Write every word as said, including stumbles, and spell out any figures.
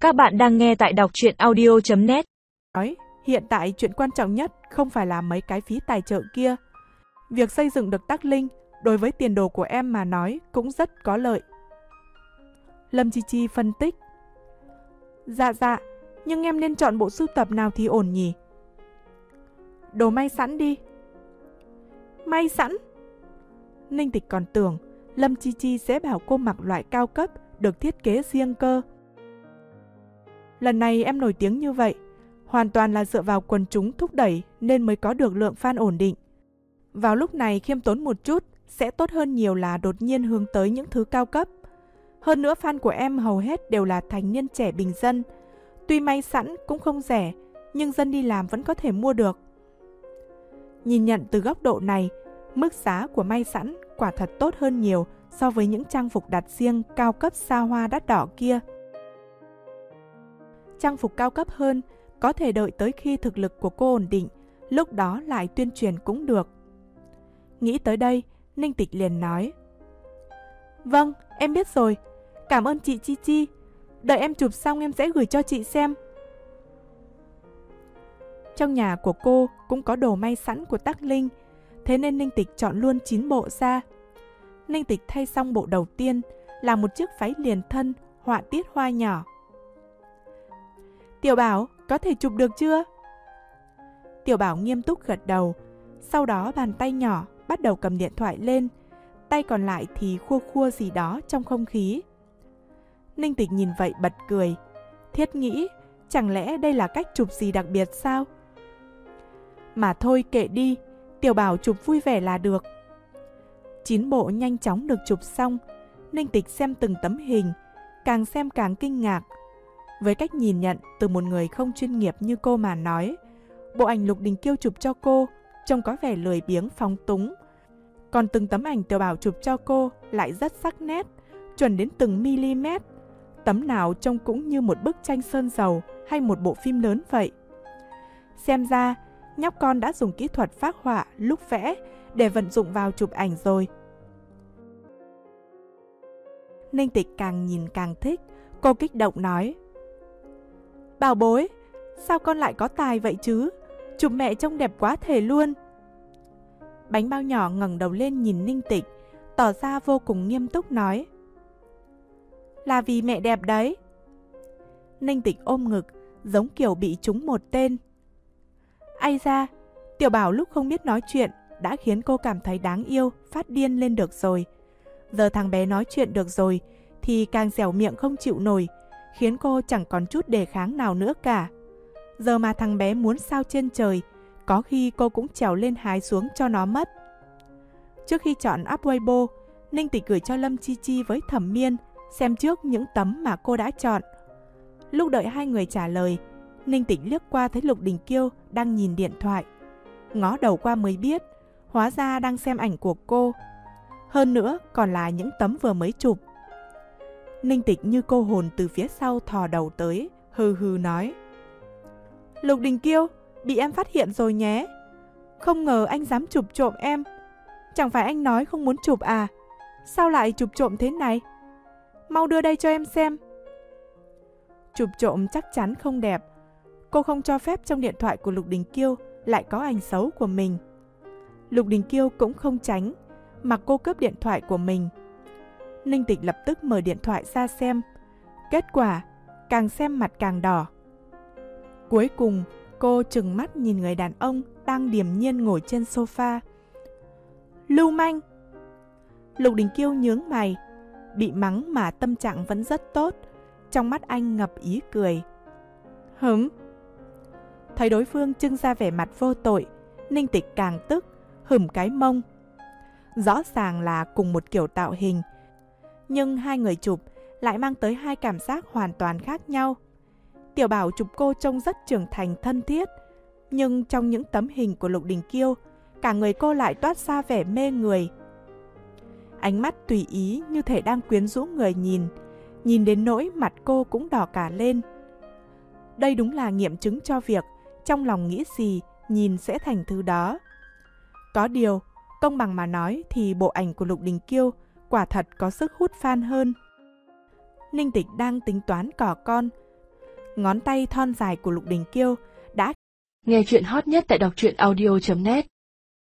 Các bạn đang nghe tại đọc truyện audio chấm net. Nói, hiện tại chuyện quan trọng nhất không phải là mấy cái phí tài trợ kia. Việc xây dựng được Tắc Linh đối với tiền đồ của em mà nói cũng rất có lợi. Lâm Chi Chi phân tích. Dạ dạ, nhưng em nên chọn bộ sưu tập nào thì ổn nhỉ? Đồ may sẵn đi. May sẵn? Ninh Tịch còn tưởng Lâm Chi Chi sẽ bảo cô mặc loại cao cấp được thiết kế riêng cơ. Lần này em nổi tiếng như vậy, hoàn toàn là dựa vào quần chúng thúc đẩy nên mới có được lượng fan ổn định. Vào lúc này khiêm tốn một chút sẽ tốt hơn nhiều là đột nhiên hướng tới những thứ cao cấp. Hơn nữa fan của em hầu hết đều là thành niên trẻ bình dân. Tuy may sẵn cũng không rẻ, nhưng dân đi làm vẫn có thể mua được. Nhìn nhận từ góc độ này, mức giá của may sẵn quả thật tốt hơn nhiều so với những trang phục đặt riêng cao cấp xa hoa đắt đỏ kia. Trang phục cao cấp hơn có thể đợi tới khi thực lực của cô ổn định, lúc đó lại tuyên truyền cũng được. Nghĩ tới đây, Ninh Tịch liền nói. Vâng, em biết rồi. Cảm ơn chị Chi Chi. Đợi em chụp xong em sẽ gửi cho chị xem. Trong nhà của cô cũng có đồ may sẵn của Tắc Linh, thế nên Ninh Tịch chọn luôn chín bộ ra. Ninh Tịch thay xong bộ đầu tiên là một chiếc váy liền thân họa tiết hoa nhỏ. Tiểu Bảo, có thể chụp được chưa? Tiểu Bảo nghiêm túc gật đầu, sau đó bàn tay nhỏ bắt đầu cầm điện thoại lên, tay còn lại thì khua khua gì đó trong không khí. Ninh Tịch nhìn vậy bật cười, thiết nghĩ chẳng lẽ đây là cách chụp gì đặc biệt sao? Mà thôi kệ đi, Tiểu Bảo chụp vui vẻ là được. Chín bộ nhanh chóng được chụp xong, Ninh Tịch xem từng tấm hình, càng xem càng kinh ngạc. Với cách nhìn nhận từ một người không chuyên nghiệp như cô mà nói, bộ ảnh Lục Đình Kiêu chụp cho cô trông có vẻ lười biếng phóng túng. Còn từng tấm ảnh Tiểu Bảo chụp cho cô lại rất sắc nét, chuẩn đến từng mm. Tấm nào trông cũng như một bức tranh sơn dầu hay một bộ phim lớn vậy. Xem ra, nhóc con đã dùng kỹ thuật phác họa lúc vẽ để vận dụng vào chụp ảnh rồi. Ninh Tịch càng nhìn càng thích, cô kích động nói. Bảo bối, sao con lại có tài vậy chứ? Chụp mẹ trông đẹp quá thể luôn. Bánh bao nhỏ ngẩng đầu lên nhìn Ninh Tịch, tỏ ra vô cùng nghiêm túc nói. Là vì mẹ đẹp đấy. Ninh Tịch ôm ngực, giống kiểu bị trúng một tên. Ai ra, Tiểu Bảo lúc không biết nói chuyện đã khiến cô cảm thấy đáng yêu, phát điên lên được rồi. Giờ thằng bé nói chuyện được rồi thì càng dẻo miệng không chịu nổi, khiến cô chẳng còn chút đề kháng nào nữa cả. Giờ mà thằng bé muốn sao trên trời, có khi cô cũng trèo lên hái xuống cho nó mất. Trước khi chọn app Weibo, Ninh Tịch gửi cho Lâm Chi Chi với Thẩm Miên xem trước những tấm mà cô đã chọn. Lúc đợi hai người trả lời, Ninh Tịch liếc qua thấy Lục Đình Kiêu đang nhìn điện thoại. Ngó đầu qua mới biết, hóa ra đang xem ảnh của cô. Hơn nữa còn là những tấm vừa mới chụp. Ninh Tịch như cô hồn từ phía sau thò đầu tới, hừ hừ nói. Lục Đình Kiêu, bị em phát hiện rồi nhé. Không ngờ anh dám chụp trộm em. Chẳng phải anh nói không muốn chụp à? Sao lại chụp trộm thế này? Mau đưa đây cho em xem. Chụp trộm chắc chắn không đẹp. Cô không cho phép trong điện thoại của Lục Đình Kiêu lại có ảnh xấu của mình. Lục Đình Kiêu cũng không tránh, mà cô cướp điện thoại của mình. Ninh Tịch lập tức mở điện thoại ra xem. Kết quả, càng xem mặt càng đỏ. Cuối cùng, cô trừng mắt nhìn người đàn ông đang điềm nhiên ngồi trên sofa. Lưu manh! Lục Đình Kiêu nhướng mày. Bị mắng mà tâm trạng vẫn rất tốt. Trong mắt anh ngập ý cười. Hửm? Thấy đối phương trưng ra vẻ mặt vô tội, Ninh Tịch càng tức, hửm cái mông. Rõ ràng là cùng một kiểu tạo hình, nhưng hai người chụp lại mang tới hai cảm giác hoàn toàn khác nhau. Tiểu Bảo chụp cô trông rất trưởng thành thân thiết, nhưng trong những tấm hình của Lục Đình Kiêu, cả người cô lại toát ra vẻ mê người. Ánh mắt tùy ý như thể đang quyến rũ người nhìn, nhìn đến nỗi mặt cô cũng đỏ cả lên. Đây đúng là nghiệm chứng cho việc trong lòng nghĩ gì, nhìn sẽ thành thứ đó. Có điều, công bằng mà nói thì bộ ảnh của Lục Đình Kiêu quả thật có sức hút fan hơn. Ninh Tịch đang tính toán cỏ con, ngón tay thon dài của Lục Đình Kiêu đã Nghe chuyện hot nhất tại đọc truyện audio chấm net